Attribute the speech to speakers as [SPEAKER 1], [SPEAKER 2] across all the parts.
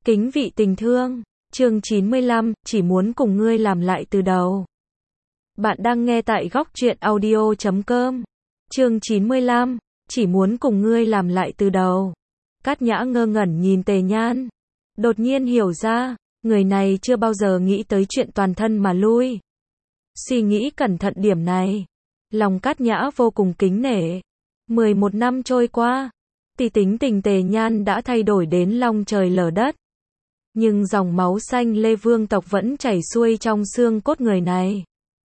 [SPEAKER 1] Kính vị tình thương, chương 95, chỉ muốn cùng ngươi làm lại từ đầu. Bạn đang nghe tại góc truyện audio.com. Chương 95, chỉ muốn cùng ngươi làm lại từ đầu. Cát Nhã ngơ ngẩn nhìn Tề Nhan. Đột nhiên hiểu ra, người này chưa bao giờ nghĩ tới chuyện toàn thân mà lui. Suy nghĩ cẩn thận điểm này. Lòng Cát Nhã vô cùng kính nể. 11 năm trôi qua, tính tình Tề Nhan đã thay đổi đến long trời lở đất. Nhưng dòng máu xanh Lê Vương tộc vẫn chảy xuôi trong xương cốt người này.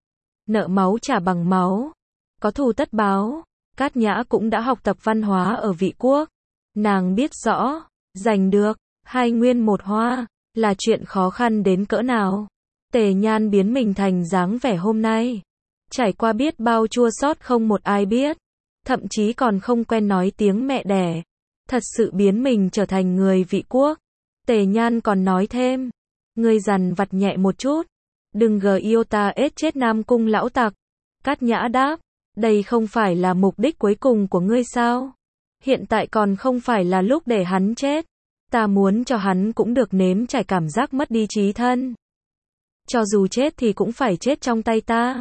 [SPEAKER 1] Nợ máu trả bằng máu. Có thù tất báo. Cát Nhã cũng đã học tập văn hóa ở Vị Quốc. Nàng biết rõ, giành được hai nguyên một hoa là chuyện khó khăn đến cỡ nào. Tề Nhan biến mình thành dáng vẻ hôm nay. Trải qua biết bao chua xót không một ai biết. Thậm chí còn không quen nói tiếng mẹ đẻ. Thật sự biến mình trở thành người Vị Quốc. Tề Nhan còn nói thêm, ngươi dằn vặt nhẹ một chút, đừng gờ yêu ta ết chết Nam Cung lão tặc. Cát Nhã đáp, đây không phải là mục đích cuối cùng của ngươi sao? Hiện tại còn không phải là lúc để hắn chết. Ta muốn cho hắn cũng được nếm trải cảm giác mất đi trí thân. Cho dù chết thì cũng phải chết trong tay ta.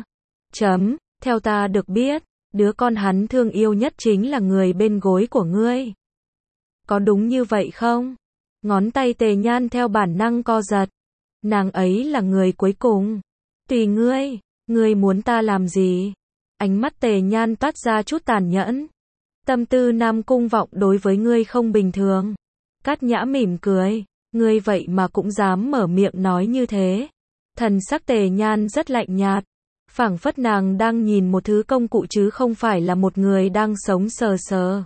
[SPEAKER 1] Theo ta được biết, đứa con hắn thương yêu nhất chính là người bên gối của ngươi. Có đúng như vậy không? Ngón tay Tề Nhan theo bản năng co giật. Nàng ấy là người cuối cùng. Tùy ngươi muốn ta làm gì? Ánh mắt Tề Nhan toát ra chút tàn nhẫn. Tâm tư Nam Cung Vọng đối với ngươi không bình thường. Cát Nhã mỉm cười, ngươi vậy mà cũng dám mở miệng nói như thế. Thần sắc Tề Nhan rất lạnh nhạt, phảng phất nàng đang nhìn một thứ công cụ chứ không phải là một người đang sống sờ sờ.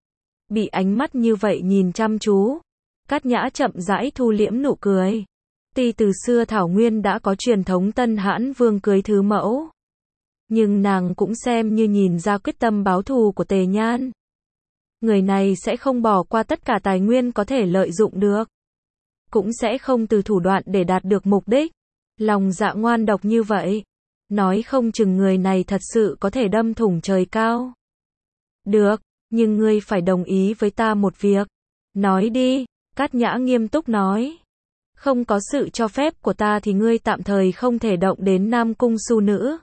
[SPEAKER 1] Bị ánh mắt như vậy nhìn chăm chú, Cát Nhã chậm rãi thu liễm nụ cười. Từ xưa Thảo Nguyên đã có truyền thống Tân Hãn Vương cưới thứ mẫu. Nhưng nàng cũng xem như nhìn ra quyết tâm báo thù của Tề Nhan. Người này sẽ không bỏ qua tất cả tài nguyên có thể lợi dụng được. Cũng sẽ không từ thủ đoạn để đạt được mục đích. Lòng dạ ngoan độc như vậy. Nói không chừng người này thật sự có thể đâm thủng trời cao. Được, nhưng ngươi phải đồng ý với ta một việc. Nói đi. Cát Nhã nghiêm túc nói. Không có sự cho phép của ta thì ngươi tạm thời không thể động đến Nam Cung Su Nữ.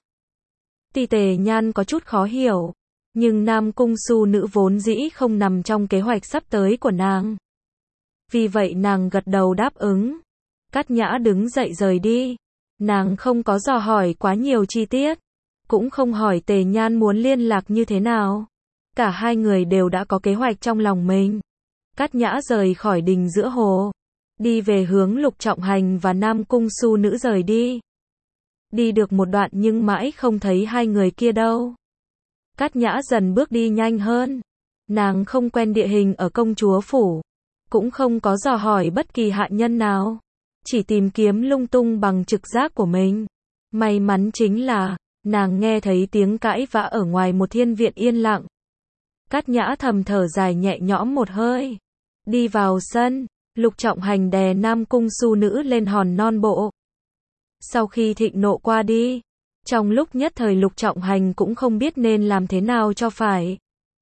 [SPEAKER 1] Tề Nhan có chút khó hiểu. Nhưng Nam Cung Su Nữ vốn dĩ không nằm trong kế hoạch sắp tới của nàng. Vì vậy nàng gật đầu đáp ứng. Cát Nhã đứng dậy rời đi. Nàng không có dò hỏi quá nhiều chi tiết. Cũng không hỏi Tề Nhan muốn liên lạc như thế nào. Cả hai người đều đã có kế hoạch trong lòng mình. Cát Nhã rời khỏi đình giữa hồ. Đi về hướng Lục Trọng Hành và Nam Cung Su Nữ rời đi. Đi được một đoạn nhưng mãi không thấy hai người kia đâu. Cát Nhã dần bước đi nhanh hơn. Nàng không quen địa hình ở công chúa phủ. Cũng không có dò hỏi bất kỳ hạ nhân nào. Chỉ tìm kiếm lung tung bằng trực giác của mình. May mắn chính là, nàng nghe thấy tiếng cãi vã ở ngoài một thiên viện yên lặng. Cát Nhã thầm thở dài nhẹ nhõm một hơi. Đi vào sân, Lục Trọng Hành đè Nam Cung Su Nữ lên hòn non bộ. Sau khi thịnh nộ qua đi, trong lúc nhất thời Lục Trọng Hành cũng không biết nên làm thế nào cho phải.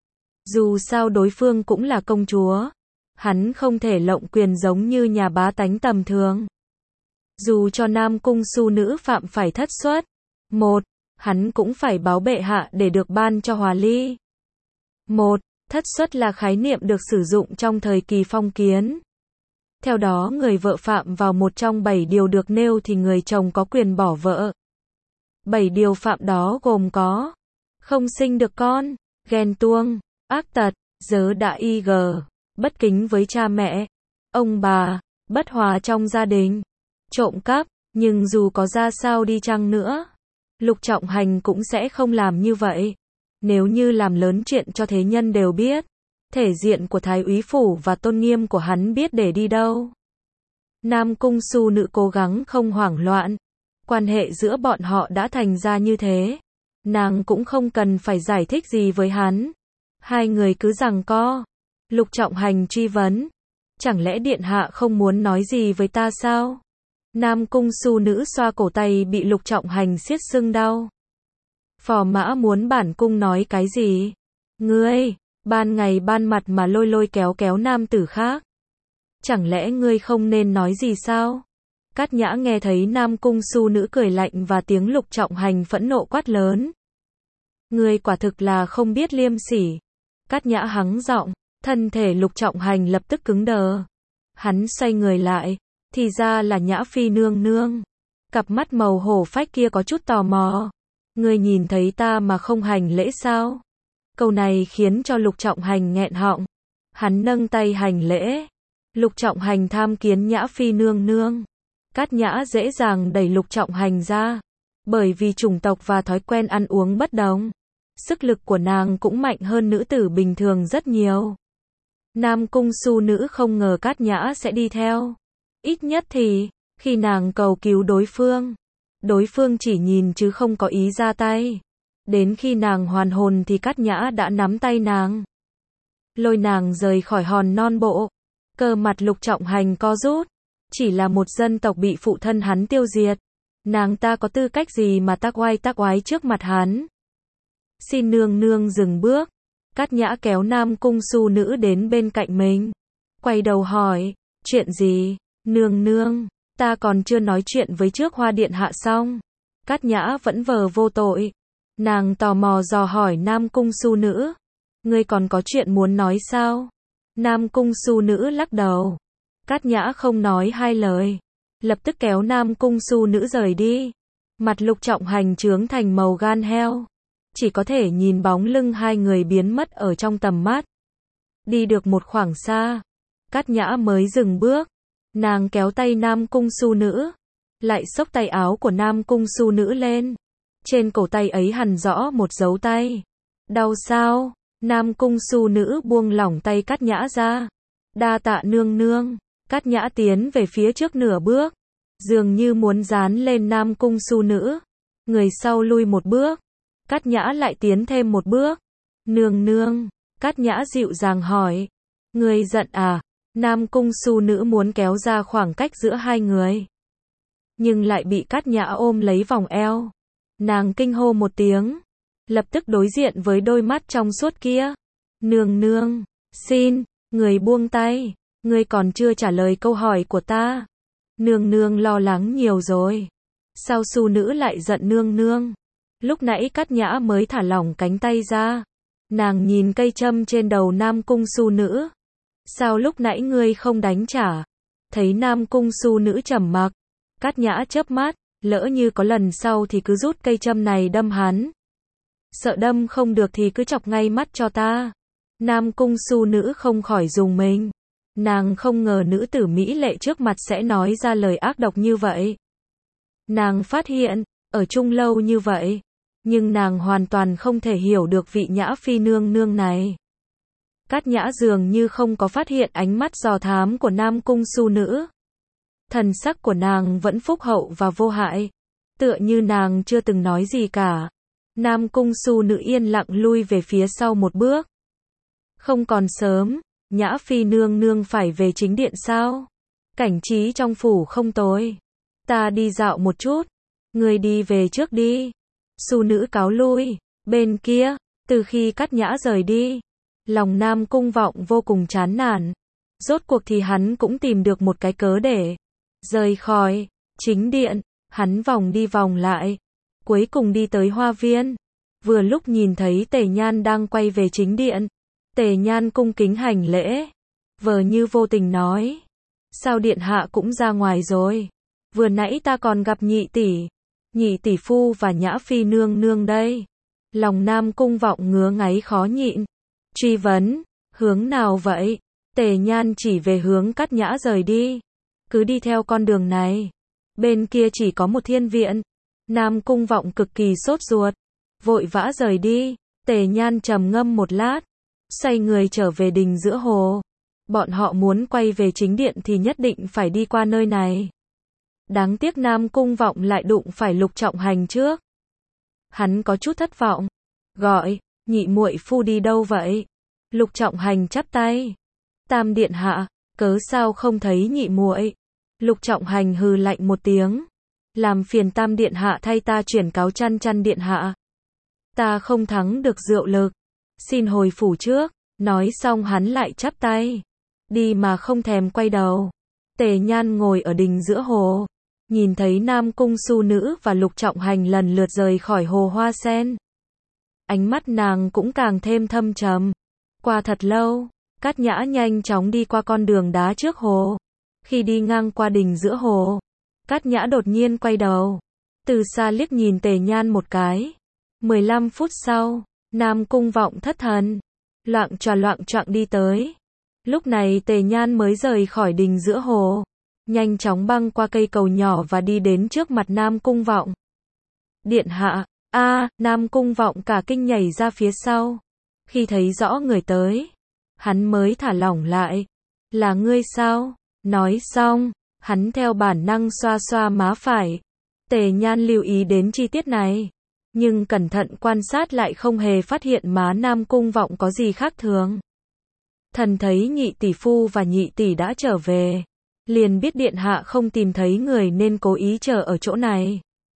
[SPEAKER 1] Dù sao đối phương cũng là công chúa. Hắn không thể lộng quyền giống như nhà bá tánh tầm thường. Dù cho Nam Cung Su Nữ phạm phải thất suất. Hắn cũng phải báo bệ hạ để được ban cho hòa ly. Thất suất là khái niệm được sử dụng trong thời kỳ phong kiến. Theo đó người vợ phạm vào một trong 7 điều được nêu thì người chồng có quyền bỏ vợ. 7 điều phạm đó gồm có: không sinh được con, ghen tuông, ác tật, dớ đã ig, bất kính với cha mẹ, ông bà, bất hòa trong gia đình, trộm cắp. Nhưng dù có ra sao đi chăng nữa, Lục Trọng Hành cũng sẽ không làm như vậy. Nếu như làm lớn chuyện cho thế nhân đều biết, thể diện của Thái úy phủ và tôn nghiêm của hắn biết để đi đâu. Nam Cung Su Nữ cố gắng không hoảng loạn. Quan hệ giữa bọn họ đã thành ra như thế. Nàng cũng không cần phải giải thích gì với hắn. Hai người cứ giằng co. Lục Trọng Hành truy vấn. Chẳng lẽ điện hạ không muốn nói gì với ta sao? Nam Cung Su Nữ xoa cổ tay bị Lục Trọng Hành siết sưng đau. Phò mã muốn bản cung nói cái gì? Ngươi, ban ngày ban mặt mà lôi kéo nam tử khác. chẳng lẽ ngươi không nên nói gì sao? Cát Nhã nghe thấy Nam Cung Su Nữ cười lạnh và tiếng Lục Trọng Hành phẫn nộ quát lớn. Ngươi quả thực là không biết liêm sỉ. Cát Nhã hắng giọng, thân thể Lục Trọng Hành lập tức cứng đờ. Hắn xoay người lại, thì ra là Nhã Phi nương nương. Cặp mắt màu hổ phách kia có chút tò mò. Ngươi nhìn thấy ta mà không hành lễ sao? Câu này khiến cho Lục Trọng Hành nghẹn họng. Hắn nâng tay hành lễ. Lục Trọng Hành tham kiến Nhã Phi nương nương. Cát Nhã dễ dàng đẩy Lục Trọng Hành ra. Bởi vì chủng tộc và thói quen ăn uống bất đồng. Sức lực của nàng cũng mạnh hơn nữ tử bình thường rất nhiều. Nam Cung Su Nữ không ngờ Cát Nhã sẽ đi theo. Ít nhất thì, khi nàng cầu cứu đối phương chỉ nhìn chứ không có ý ra tay. Đến khi nàng hoàn hồn thì Cát Nhã đã nắm tay nàng, lôi nàng rời khỏi hòn non bộ. Cơ mặt Lục Trọng Hành co rút. Chỉ là một dân tộc bị phụ thân hắn tiêu diệt. Nàng ta có tư cách gì mà tác oai trước mặt hắn? Xin nương nương dừng bước. Cát Nhã kéo Nam Cung Su Nữ đến bên cạnh mình. Quay đầu hỏi, chuyện gì? Nương nương, ta còn chưa nói chuyện với trước Hoa Điện Hạ xong. Cát Nhã vẫn vờ vô tội. Nàng tò mò dò hỏi Nam Cung Su Nữ. Ngươi còn có chuyện muốn nói sao? Nam Cung Su Nữ lắc đầu. Cát Nhã không nói hai lời. Lập tức kéo Nam Cung Su Nữ rời đi. Mặt Lục Trọng Hành trướng thành màu gan heo. Chỉ có thể nhìn bóng lưng hai người biến mất ở trong tầm mắt. Đi được một khoảng xa, Cát Nhã mới dừng bước. Nàng kéo tay Nam Cung Su Nữ, lại xốc tay áo của Nam Cung Su Nữ lên. Trên cổ tay ấy hằn rõ một dấu tay. Đau sao? Nam Cung Su Nữ buông lỏng tay Cát Nhã ra. Đa tạ nương nương. Cát Nhã tiến về phía trước nửa bước, dường như muốn dán lên Nam Cung Su Nữ. Người sau lui một bước, Cát Nhã lại tiến thêm một bước. Nương nương, Cát Nhã dịu dàng hỏi. Ngươi giận à? Nam Cung Su Nữ muốn kéo ra khoảng cách giữa hai người, nhưng lại bị Cát Nhã ôm lấy vòng eo. Nàng kinh hô một tiếng, lập tức đối diện với đôi mắt trong suốt kia. Nương nương, xin, người buông tay. Ngươi còn chưa trả lời câu hỏi của ta. Nương nương lo lắng nhiều rồi. Sao Su Nữ lại giận nương nương? Lúc nãy Cát Nhã mới thả lỏng cánh tay ra. Nàng nhìn cây châm trên đầu Nam Cung Su Nữ. Sao lúc nãy ngươi không đánh trả? Thấy Nam Cung Su Nữ trầm mặc, Cát Nhã chớp mắt, lỡ như có lần sau thì cứ rút cây châm này đâm hắn. Sợ đâm không được thì cứ chọc ngay mắt cho ta. Nam Cung Su Nữ không khỏi rùng mình. Nàng không ngờ nữ tử mỹ lệ trước mặt sẽ nói ra lời ác độc như vậy. Nàng phát hiện, ở chung lâu như vậy, nhưng nàng hoàn toàn không thể hiểu được vị Nhã Phi nương nương này. Cát Nhã dường như không có phát hiện ánh mắt dò thám của Nam Cung Su Nữ. Thần sắc của nàng vẫn phúc hậu và vô hại, tựa như nàng chưa từng nói gì cả. Nam Cung Su Nữ yên lặng lui về phía sau một bước. Không còn sớm, Nhã Phi nương nương phải về chính điện sao? Cảnh trí trong phủ không tồi. Ta đi dạo một chút. Ngươi đi về trước đi. Su Nữ cáo lui. Bên kia, từ khi Cát Nhã rời đi, lòng Nam Cung Vọng vô cùng chán nản. Rốt cuộc thì hắn cũng tìm được một cái cớ để rời khỏi chính điện. Hắn vòng đi vòng lại, cuối cùng đi tới hoa viên. Vừa lúc nhìn thấy Tề Nhan đang quay về chính điện. Tề Nhan cung kính hành lễ, vờ như vô tình nói. Sao điện hạ cũng ra ngoài rồi? Vừa nãy ta còn gặp nhị tỷ phu và Nhã Phi nương nương đây. Lòng Nam Cung Vọng ngứa ngáy khó nhịn. Truy vấn, hướng nào vậy? Tề Nhan chỉ về hướng Cát Nhã rời đi. Cứ đi theo con đường này. Bên kia chỉ có một thiên viện. Nam Cung Vọng cực kỳ sốt ruột, vội vã rời đi. Tề Nhan trầm ngâm một lát, xoay người trở về đình giữa hồ. Bọn họ muốn quay về chính điện thì nhất định phải đi qua nơi này. Đáng tiếc Nam Cung Vọng lại đụng phải Lục Trọng Hành trước. Hắn có chút thất vọng, gọi, nhị muội phu đi đâu vậy? Lục Trọng Hành chắp tay. Tam điện hạ, cớ sao không thấy nhị muội? Lục Trọng Hành hừ lạnh một tiếng. Làm phiền Tam điện hạ thay ta chuyển cáo Chăn điện hạ. Ta không thắng được rượu lực, xin hồi phủ trước. Nói xong hắn lại chắp tay. đi mà không thèm quay đầu. Tề Nhan ngồi ở đình giữa hồ, nhìn thấy Nam Cung Su Nữ và Lục Trọng Hành lần lượt rời khỏi hồ hoa sen. Ánh mắt nàng cũng càng thêm thâm trầm. Qua thật lâu, Cát Nhã nhanh chóng đi qua con đường đá trước hồ. Khi đi ngang qua đình giữa hồ, Cát Nhã đột nhiên quay đầu, từ xa liếc nhìn Tề Nhan một cái. 15 phút sau, Nam Cung Vọng thất thần, loạng choạng đi tới. Lúc này Tề Nhan mới rời khỏi đình giữa hồ, nhanh chóng băng qua cây cầu nhỏ và đi đến trước mặt Nam Cung Vọng. Điện hạ, Nam Cung Vọng cả kinh nhảy ra phía sau. Khi thấy rõ người tới, hắn mới thả lỏng lại. Là ngươi sao? Nói xong, hắn theo bản năng xoa xoa má phải. Tề Nhan lưu ý đến chi tiết này, nhưng cẩn thận quan sát lại không hề phát hiện má Nam Cung Vọng có gì khác thường. Thần thấy nhị tỷ phu và nhị tỷ đã trở về, liền biết điện hạ không tìm thấy người nên cố ý chờ ở chỗ này.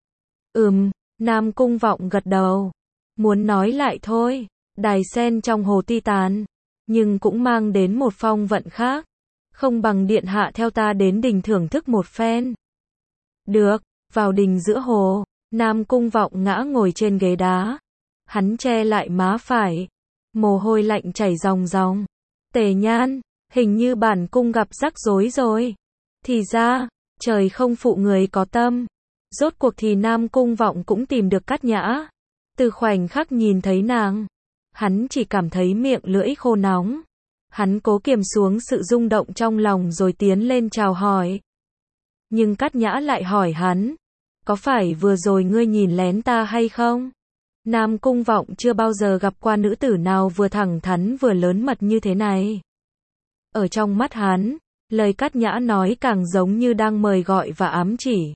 [SPEAKER 1] Nam Cung Vọng gật đầu, muốn nói lại thôi, đài sen trong hồ Ti Tàn, nhưng cũng mang đến một phong vận khác, không bằng điện hạ theo ta đến đình thưởng thức một phen. Được, vào đình giữa hồ, Nam Cung Vọng ngã ngồi trên ghế đá, hắn che lại má phải, mồ hôi lạnh chảy ròng ròng. Tề Nhan, hình như bản cung gặp rắc rối rồi. Thì ra, trời không phụ người có tâm. Rốt cuộc thì Nam Cung Vọng cũng tìm được Cát Nhã. Từ khoảnh khắc nhìn thấy nàng, hắn chỉ cảm thấy miệng lưỡi khô nóng. Hắn cố kiềm xuống sự rung động trong lòng rồi tiến lên chào hỏi. Nhưng Cát Nhã lại hỏi hắn, có phải vừa rồi ngươi nhìn lén ta hay không? Nam Cung Vọng chưa bao giờ gặp qua nữ tử nào vừa thẳng thắn vừa lớn mật như thế này. Ở trong mắt hắn, lời Cát Nhã nói càng giống như đang mời gọi và ám chỉ.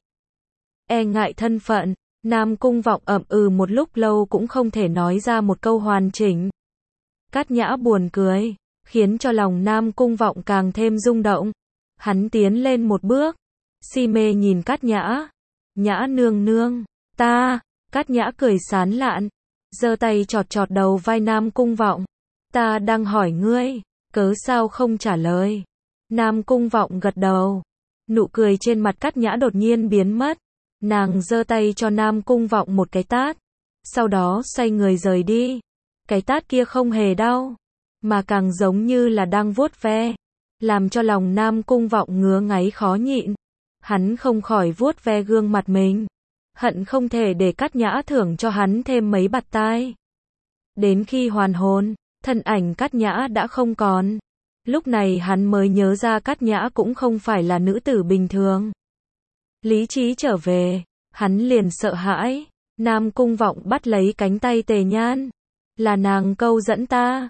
[SPEAKER 1] E ngại thân phận, Nam Cung Vọng ậm một lúc lâu cũng không thể nói ra một câu hoàn chỉnh. Cát Nhã buồn cười, khiến cho lòng Nam Cung Vọng càng thêm rung động. Hắn tiến lên một bước, si mê nhìn Cát Nhã. Nhã nương nương, ta. Cát Nhã cười sán lạn, giơ tay chọt đầu vai Nam Cung Vọng. Ta đang hỏi ngươi, cớ sao không trả lời? Nam Cung Vọng gật đầu. Nụ cười trên mặt Cát Nhã đột nhiên biến mất. Nàng giơ tay cho Nam Cung Vọng một cái tát, sau đó xoay người rời đi. Cái tát kia không hề đau, mà càng giống như là đang vuốt ve, làm cho lòng Nam Cung Vọng ngứa ngáy khó nhịn. Hắn không khỏi vuốt ve gương mặt mình, hận không thể để Cát Nhã thưởng cho hắn thêm mấy bạt tai. Đến khi hoàn hồn, thân ảnh Cát Nhã đã không còn. Lúc này hắn mới nhớ ra Cát Nhã cũng không phải là nữ tử bình thường. Lý trí trở về, hắn liền sợ hãi. Nam Cung Vọng bắt lấy cánh tay Tề Nhan. Là nàng câu dẫn ta.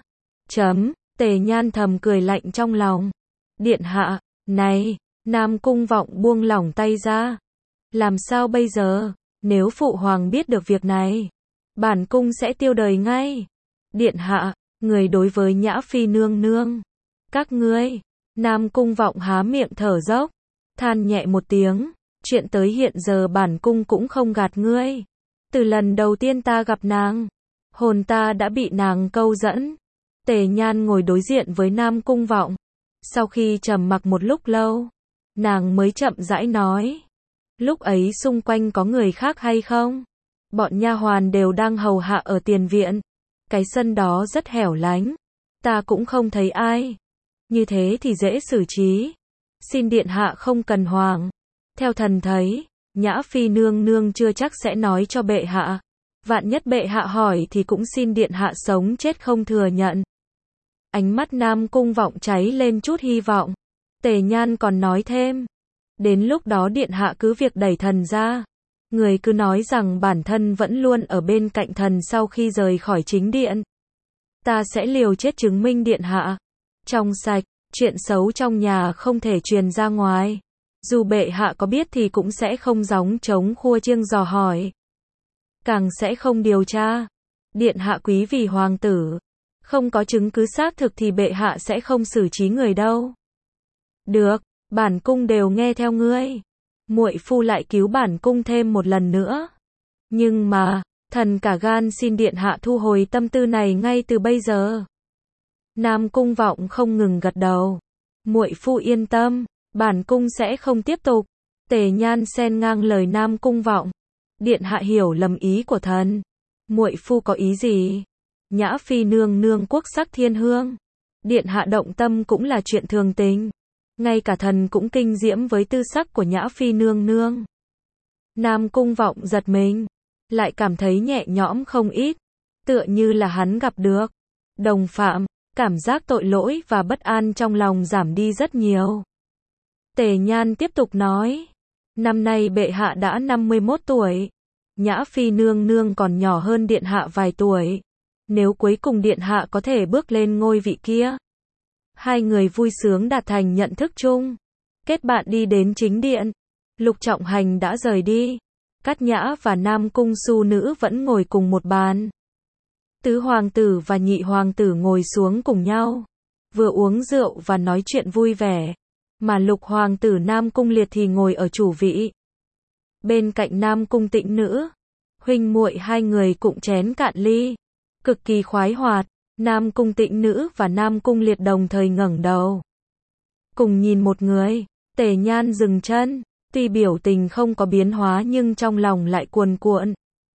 [SPEAKER 1] Tề Nhan thầm cười lạnh trong lòng. Điện hạ, này, Nam Cung Vọng buông lỏng tay ra. Làm sao bây giờ? Nếu phụ hoàng biết được việc này, bản cung sẽ tiêu đời ngay. Điện hạ, người đối với Nhã Phi nương nương. Các ngươi, Nam Cung Vọng há miệng thở dốc, than nhẹ một tiếng. Chuyện tới hiện giờ bản cung cũng không gạt ngươi. Từ lần đầu tiên ta gặp nàng, hồn ta đã bị nàng câu dẫn. Tề Nhan ngồi đối diện với Nam Cung Vọng. Sau khi trầm mặc một lúc lâu, nàng mới chậm rãi nói. Lúc ấy xung quanh có người khác hay không? Bọn nha hoàn đều đang hầu hạ ở tiền viện. Cái sân đó rất hẻo lánh. Ta cũng không thấy ai. Như thế thì dễ xử trí. Xin điện hạ không cần hoảng. Theo thần thấy, Nhã Phi nương nương chưa chắc sẽ nói cho bệ hạ. Vạn nhất bệ hạ hỏi thì cũng xin điện hạ sống chết không thừa nhận. Ánh mắt Nam Cung Vọng cháy lên chút hy vọng. Tề Nhan còn nói thêm. Đến lúc đó điện hạ cứ việc đẩy thần ra. Người cứ nói rằng bản thân vẫn luôn ở bên cạnh thần sau khi rời khỏi chính điện. Ta sẽ liều chết chứng minh điện hạ trong sạch, chuyện xấu trong nhà không thể truyền ra ngoài. Dù bệ hạ có biết thì cũng sẽ không gióng trống khua chiêng dò hỏi. Càng sẽ không điều tra. Điện hạ quý vì hoàng tử. Không có chứng cứ xác thực thì bệ hạ sẽ không xử trí người đâu. Được, bản cung đều nghe theo ngươi. Muội phu lại cứu bản cung thêm một lần nữa. Nhưng mà, thần cả gan xin điện hạ thu hồi tâm tư này ngay từ bây giờ. Nam Cung Vọng không ngừng gật đầu. Muội phu yên tâm, bản cung sẽ không tiếp tục. Tề Nhan xen ngang lời Nam Cung Vọng. Điện hạ hiểu lầm ý của thần. Muội phu có ý gì? Nhã phi nương nương quốc sắc thiên hương. Điện hạ động tâm cũng là chuyện thường tình. Ngay cả thần cũng kinh diễm với tư sắc của Nhã phi nương nương. Nam Cung Vọng giật mình, lại cảm thấy nhẹ nhõm không ít, tựa như là hắn gặp được đồng phạm, cảm giác tội lỗi và bất an trong lòng giảm đi rất nhiều. Tề Nhan tiếp tục nói, năm nay bệ hạ đã 51 tuổi, Nhã phi nương nương còn nhỏ hơn điện hạ vài tuổi, nếu cuối cùng điện hạ có thể bước lên ngôi vị kia. Hai người vui sướng đạt thành nhận thức chung, kết bạn đi đến chính điện. Lục Trọng Hành đã rời đi, Cát Nhã và Nam Cung Su Nữ vẫn ngồi cùng một bàn. Tứ hoàng tử và nhị hoàng tử ngồi xuống cùng nhau, vừa uống rượu và nói chuyện vui vẻ, mà Lục hoàng tử Nam Cung Liệt thì ngồi ở chủ vị. Bên cạnh Nam Cung Tĩnh Nữ, huynh muội hai người cụng chén cạn ly, cực kỳ khoái hoạt. Nam Cung Tĩnh Nữ và Nam Cung Liệt đồng thời ngẩng đầu, cùng nhìn một người. Tề Nhan dừng chân, tuy biểu tình không có biến hóa nhưng trong lòng lại cuồn cuộn.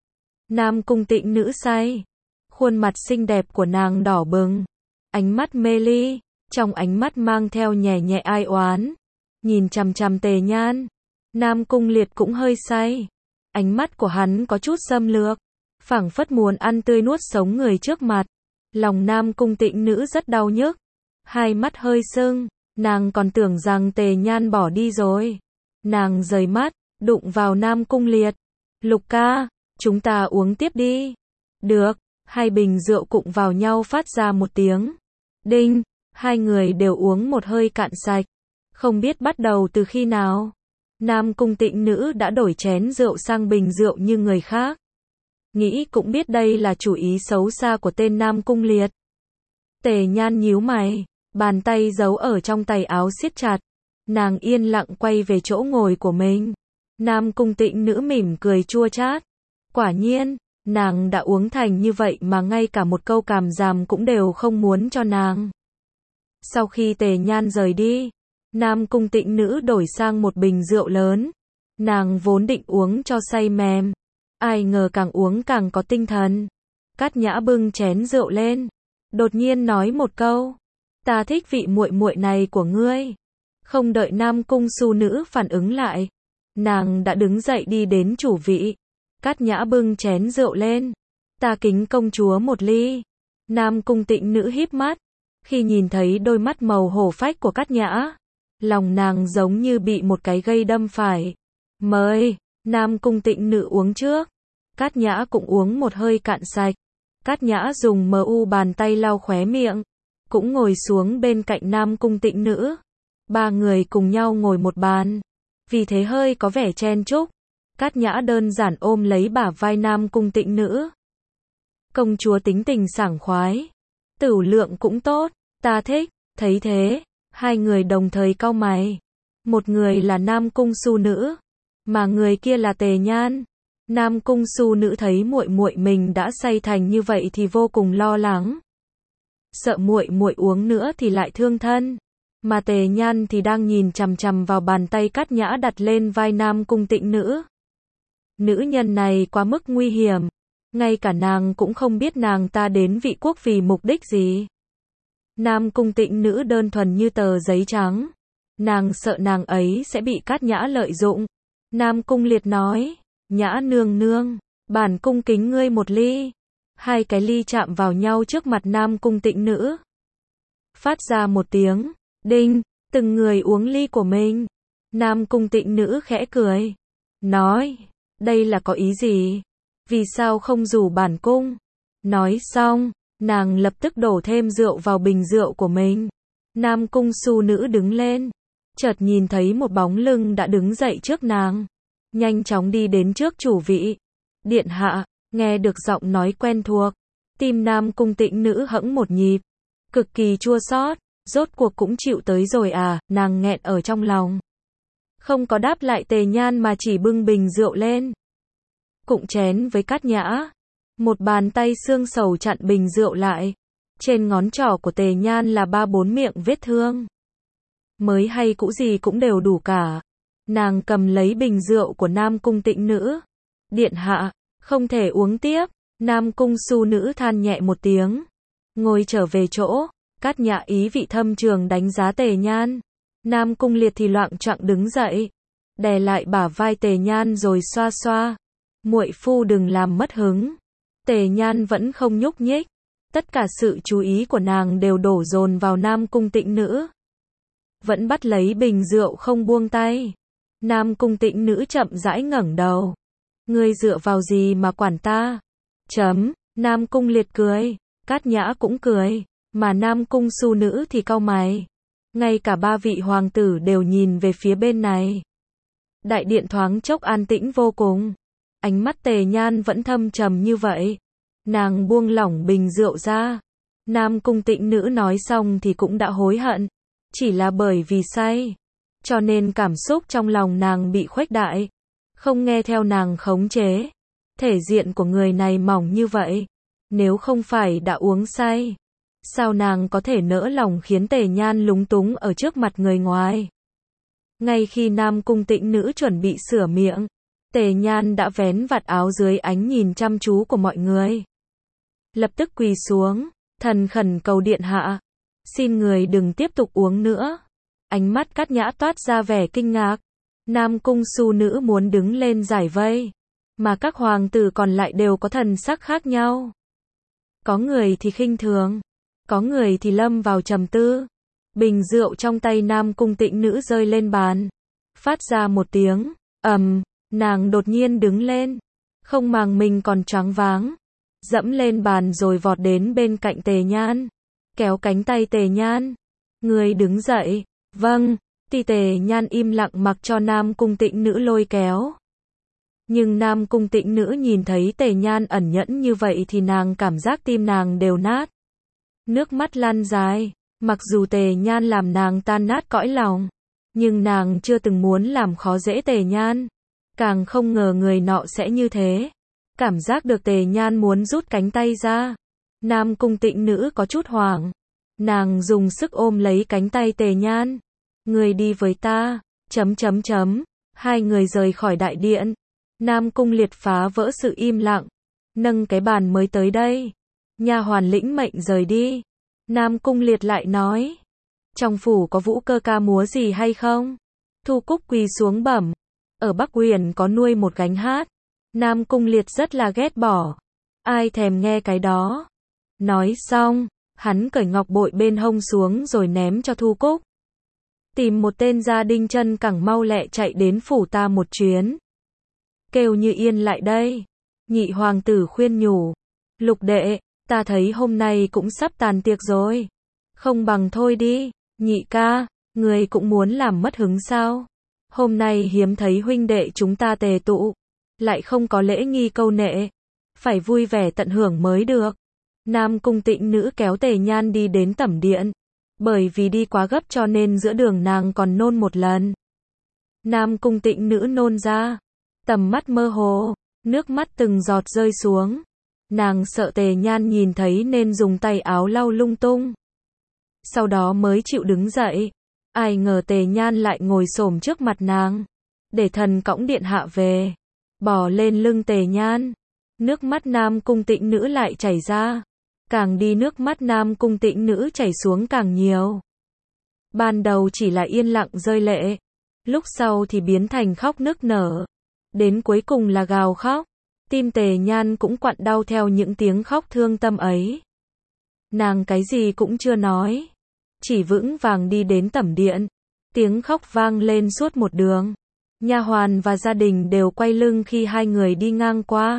[SPEAKER 1] Nam Cung Tĩnh Nữ say, khuôn mặt xinh đẹp của nàng đỏ bừng, ánh mắt mê ly, trong ánh mắt mang theo nhẹ nhẹ ai oán, nhìn chằm chằm Tề Nhan. Nam Cung Liệt cũng hơi say, ánh mắt của hắn có chút xâm lược, phảng phất muốn ăn tươi nuốt sống người trước mặt. Lòng Nam Cung Tĩnh Nữ rất đau nhức, hai mắt hơi sưng, nàng còn tưởng rằng Tề Nhan bỏ đi rồi. Nàng rời mắt, đụng vào Nam Cung Liệt. Lục ca, chúng ta uống tiếp đi. Được, hai bình rượu cụng vào nhau phát ra một tiếng đinh, hai người đều uống một hơi cạn sạch. Không biết bắt đầu từ khi nào, Nam Cung Tĩnh Nữ đã đổi chén rượu sang bình rượu như người khác. Nghĩ cũng biết đây là chủ ý xấu xa của tên Nam Cung Liệt. Tề Nhan nhíu mày, bàn tay giấu ở trong tay áo siết chặt. Nàng yên lặng quay về chỗ ngồi của mình. Nam Cung Tĩnh Nữ mỉm cười chua chát. Quả nhiên, nàng đã uống thành như vậy mà ngay cả một câu càm ràm cũng đều không muốn cho nàng. Sau khi Tề Nhan rời đi, Nam Cung Tĩnh Nữ đổi sang một bình rượu lớn. Nàng vốn định uống cho say mềm, ai ngờ càng uống càng có tinh thần. Cát Nhã bưng chén rượu lên, đột nhiên nói một câu, ta thích vị muội muội này của ngươi. Không đợi Nam Cung Su Nữ phản ứng lại, nàng đã đứng dậy đi đến chủ vị. Cát Nhã bưng chén rượu lên, ta kính công chúa một ly. Nam Cung Tĩnh Nữ híp mắt, khi nhìn thấy đôi mắt màu hổ phách của Cát Nhã, lòng nàng giống như bị một cái gây đâm phải. Mời, Nam Cung Tĩnh Nữ uống trước. Cát Nhã cũng uống một hơi cạn sạch. Cát Nhã dùng bàn tay lau khóe miệng, cũng ngồi xuống bên cạnh Nam Cung Tĩnh Nữ. Ba người cùng nhau ngồi một bàn, vì thế hơi có vẻ chen chúc. Cát Nhã đơn giản ôm lấy bả vai Nam Cung Tĩnh Nữ. Công chúa tính tình sảng khoái, tửu lượng cũng tốt, ta thích. Thấy thế, hai người đồng thời cau mày. Một người là Nam Cung Su Nữ, mà người kia là Tề Nhan. Nam Cung Su Nữ thấy muội muội mình đã say thành như vậy thì vô cùng lo lắng, sợ muội muội uống nữa thì lại thương thân. Mà Tề Nhan thì đang nhìn chằm chằm vào bàn tay Cát Nhã đặt lên vai Nam Cung Tĩnh Nữ. Nữ nhân này quá mức nguy hiểm, ngay cả nàng cũng không biết nàng ta đến Vị Quốc vì mục đích gì. Nam Cung Tĩnh Nữ đơn thuần như tờ giấy trắng, nàng sợ nàng ấy sẽ bị Cát Nhã lợi dụng. Nam Cung Liệt nói, Nhã nương nương, bản cung kính ngươi một ly. Hai cái ly chạm vào nhau trước mặt Nam Cung Tĩnh Nữ, phát ra một tiếng đinh, từng người uống ly của mình. Nam Cung Tĩnh Nữ khẽ cười, nói, đây là có ý gì? Vì sao không rủ bản cung? Nói xong, nàng lập tức đổ thêm rượu vào bình rượu của mình. Nam Cung Su Nữ đứng lên, chợt nhìn thấy một bóng lưng đã đứng dậy trước nàng, nhanh chóng đi đến trước chủ vị. Điện hạ, nghe được giọng nói quen thuộc, tim Nam Cung Tĩnh Nữ hẫng một nhịp, cực kỳ chua xót. Rốt cuộc cũng chịu tới rồi à, nàng nghẹn ở trong lòng. Không có đáp lại Tề Nhan mà chỉ bưng bình rượu lên, cụng chén với Cát Nhã. Một bàn tay xương sầu chặn bình rượu lại. Trên ngón trỏ của Tề Nhan là 3-4 miệng vết thương. mới hay cũ gì cũng đều đủ cả. Nàng cầm lấy bình rượu của Nam Cung Tịnh Nữ. Điện hạ, không thể uống tiếp. Nam Cung Su Nữ than nhẹ một tiếng. Ngồi trở về chỗ, Cát Nhã ý vị thâm trường đánh giá Tề Nhan. Nam Cung Liệt thì loạng choạng đứng dậy, đè lại bả vai Tề Nhan rồi xoa xoa. Muội phu đừng làm mất hứng. Tề Nhan vẫn không nhúc nhích. Tất cả sự chú ý của nàng đều đổ dồn vào Nam Cung Tịnh Nữ. Vẫn bắt lấy bình rượu không buông tay. Nam Cung Tịnh Nữ chậm rãi ngẩng đầu. Ngươi dựa vào gì mà quản ta? Nam Cung Liệt cười, Cát Nhã cũng cười, mà Nam Cung Su Nữ thì cau mày. Ngay cả ba vị hoàng tử đều nhìn về phía bên này. Đại điện thoáng chốc an tĩnh vô cùng. Ánh mắt Tề Nhan vẫn thâm trầm như vậy. Nàng buông lỏng bình rượu ra. Nam Cung Tịnh Nữ nói xong thì cũng đã hối hận. Chỉ là bởi vì say. Cho nên cảm xúc trong lòng nàng bị khuếch đại. Không nghe theo nàng khống chế. Thể diện của người này mỏng như vậy. Nếu không phải đã uống say, sao nàng có thể nỡ lòng khiến Tề Nhan lúng túng ở trước mặt người ngoài. Ngay khi Nam Cung Tịnh Nữ chuẩn bị sửa miệng, Tề Nhan đã vén vạt áo dưới ánh nhìn chăm chú của mọi người. Lập tức quỳ xuống, thần khẩn cầu điện hạ. Xin người đừng tiếp tục uống nữa. Ánh mắt Cát Nhã toát ra vẻ kinh ngạc. Nam Cung Su Nữ muốn đứng lên giải vây. Mà các hoàng tử còn lại đều có thần sắc khác nhau. Có người thì khinh thường. Có người thì lâm vào trầm tư. Bình rượu trong tay Nam Cung Tịnh Nữ rơi lên bàn. Phát ra một tiếng ầm. Nàng đột nhiên đứng lên. Không màng mình còn choáng váng. Dẫm lên bàn rồi vọt đến bên cạnh Tề Nhan. Kéo cánh tay Tề Nhan. Người đứng dậy. Vâng. Tề Nhan im lặng mặc cho Nam Cung Tịnh Nữ lôi kéo. Nhưng Nam Cung Tịnh Nữ nhìn thấy Tề Nhan ẩn nhẫn như vậy thì nàng cảm giác tim nàng đều nát. Nước mắt lan dài. Mặc dù Tề Nhan làm nàng tan nát cõi lòng, nhưng nàng chưa từng muốn làm khó dễ Tề Nhan. Càng không ngờ người nọ sẽ như thế. Cảm giác được Tề Nhan muốn rút cánh tay ra. Nam Cung Tịnh Nữ có chút hoảng. Nàng dùng sức ôm lấy cánh tay Tề Nhan. Người đi với ta. Hai người rời khỏi đại điện. Nam Cung Liệt phá vỡ sự im lặng. Nâng cái bàn mới tới đây. Nha hoàn lĩnh mệnh rời đi. Nam Cung Liệt lại nói. Trong phủ có vũ cơ ca múa gì hay không? Thu Cúc quỳ xuống bẩm. Ở Bắc Huyền có nuôi một gánh hát. Nam Cung Liệt rất là ghét bỏ. Ai thèm nghe cái đó. Nói xong, hắn cởi ngọc bội bên hông xuống rồi ném cho Thu Cúc. Tìm một tên gia đình chân cẳng mau lẹ chạy đến phủ ta một chuyến. Kêu Như Yên lại đây. Nhị hoàng tử khuyên nhủ. Lục đệ, ta thấy hôm nay cũng sắp tàn tiệc rồi. Không bằng thôi đi. Nhị ca, người cũng muốn làm mất hứng sao? Hôm nay hiếm thấy huynh đệ chúng ta tề tụ. Lại không có lễ nghi câu nệ. Phải vui vẻ tận hưởng mới được. Nam Cung Tịnh Nữ kéo Tề Nhan đi đến tẩm điện. Bởi vì đi quá gấp cho nên giữa đường nàng còn nôn một lần. Nam Cung Tịnh Nữ nôn ra. Tầm mắt mơ hồ. Nước mắt từng giọt rơi xuống. Nàng sợ Tề Nhan nhìn thấy nên dùng tay áo lau lung tung. Sau đó mới chịu đứng dậy. Ai ngờ Tề Nhan lại ngồi xổm trước mặt nàng. Để thần cõng điện hạ về. Bò lên lưng Tề Nhan. Nước mắt Nam Cung Tịnh Nữ lại chảy ra. Càng đi nước mắt Nam Cung Tịnh Nữ chảy xuống càng nhiều. Ban đầu chỉ là yên lặng rơi lệ. Lúc sau thì biến thành khóc nức nở. Đến cuối cùng là gào khóc. Tim Tề Nhan cũng quặn đau theo những tiếng khóc thương tâm ấy. Nàng cái gì cũng chưa nói. Chỉ vững vàng đi đến tẩm điện. Tiếng khóc vang lên suốt một đường. Nha hoàn và gia đình đều quay lưng khi hai người đi ngang qua.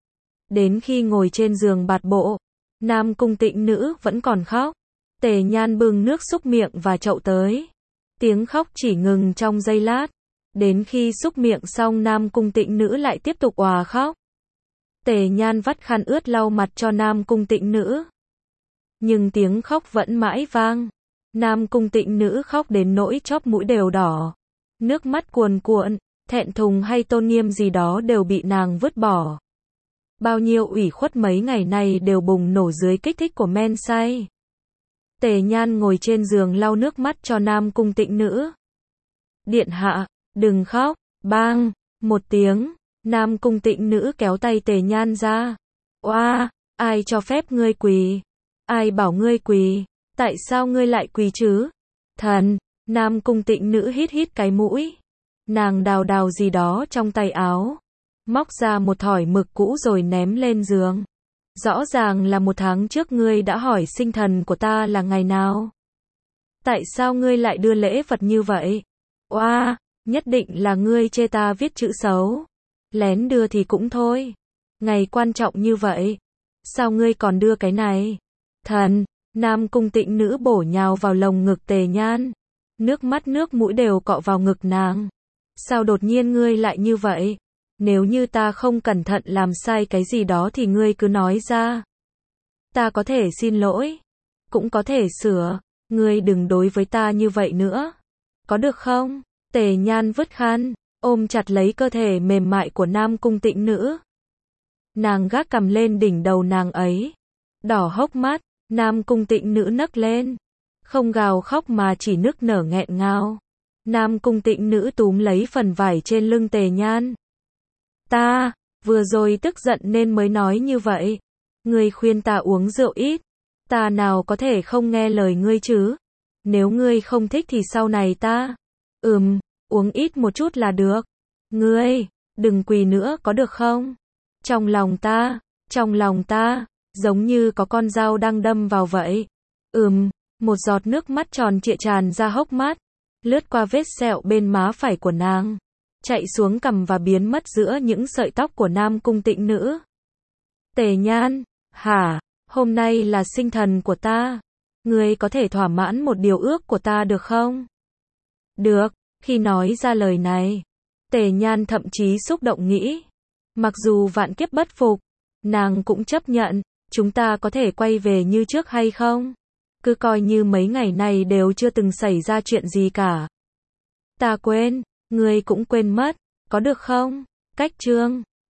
[SPEAKER 1] Đến khi ngồi trên giường bạt bộ, Nam Cung Tịnh Nữ vẫn còn khóc. Tề Nhan bưng nước xúc miệng và chậu tới. Tiếng khóc chỉ ngừng trong giây lát. Đến khi xúc miệng xong Nam Cung Tịnh Nữ lại tiếp tục òa khóc. Tề Nhan vắt khăn ướt lau mặt cho Nam Cung Tịnh Nữ. Nhưng tiếng khóc vẫn mãi vang. Nam Cung Tịnh Nữ khóc đến nỗi chóp mũi đều đỏ. Nước mắt cuồn cuộn, thẹn thùng hay tôn nghiêm gì đó đều bị nàng vứt bỏ. Bao nhiêu ủy khuất mấy ngày nay đều bùng nổ dưới kích thích của men say. Tề Nhan ngồi trên giường lau nước mắt cho Nam Cung Tịnh Nữ. Điện hạ, đừng khóc, bang, một tiếng, Nam Cung Tịnh Nữ kéo tay Tề Nhan ra. Oa, ai cho phép ngươi quỳ? Ai bảo ngươi quỳ? Tại sao ngươi lại quỳ chứ? Thần, Nam Cung Tịnh Nữ hít hít cái mũi. Nàng đào đào gì đó trong tay áo, móc ra một thỏi mực cũ rồi ném lên giường. Rõ ràng là 1 tháng trước ngươi đã hỏi sinh thần của ta là ngày nào. Tại sao ngươi lại đưa lễ vật như vậy? Oa, nhất định là ngươi chê ta viết chữ xấu. Lén đưa thì cũng thôi. Ngày quan trọng như vậy, sao ngươi còn đưa cái này? Thần, Nam Cung Tịnh Nữ bổ nhào vào lồng ngực Tề Nhan. Nước mắt nước mũi đều cọ vào ngực nàng. Sao đột nhiên ngươi lại như vậy? Nếu như ta không cẩn thận làm sai cái gì đó thì ngươi cứ nói ra. Ta có thể xin lỗi, cũng có thể sửa, ngươi đừng đối với ta như vậy nữa. Có được không? Tề Nhan vứt khăn, ôm chặt lấy cơ thể mềm mại của Nam Cung Tịnh Nữ. Nàng gác cằm lên đỉnh đầu nàng ấy. Đỏ hốc mắt, Nam Cung Tịnh Nữ nấc lên. Không gào khóc mà chỉ nức nở nghẹn ngào. Nam Cung Tịnh Nữ túm lấy phần vải trên lưng Tề Nhan. Ta, vừa rồi tức giận nên mới nói như vậy. Ngươi khuyên ta uống rượu ít. Ta nào có thể không nghe lời ngươi chứ? Nếu ngươi không thích thì sau này ta... uống ít một chút là được. Ngươi, đừng quỳ nữa có được không? Trong lòng ta, giống như có con dao đang đâm vào vậy. Một giọt nước mắt tròn trịa tràn ra hốc mắt, lướt qua vết sẹo bên má phải của nàng, chạy xuống cằm và biến mất giữa những sợi tóc của Nam Cung Tịnh Nữ. Tề Nhan, hả, hôm nay là sinh thần của ta. Ngươi có thể thỏa mãn một điều ước của ta được không? Được, khi nói ra lời này, Tề Nhan thậm chí xúc động nghĩ. Mặc dù vạn kiếp bất phục, nàng cũng chấp nhận, chúng ta có thể quay về như trước hay không? Cứ coi như mấy ngày này đều chưa từng xảy ra chuyện gì cả. Ta quên, ngươi cũng quên mất, có được không? Cách chương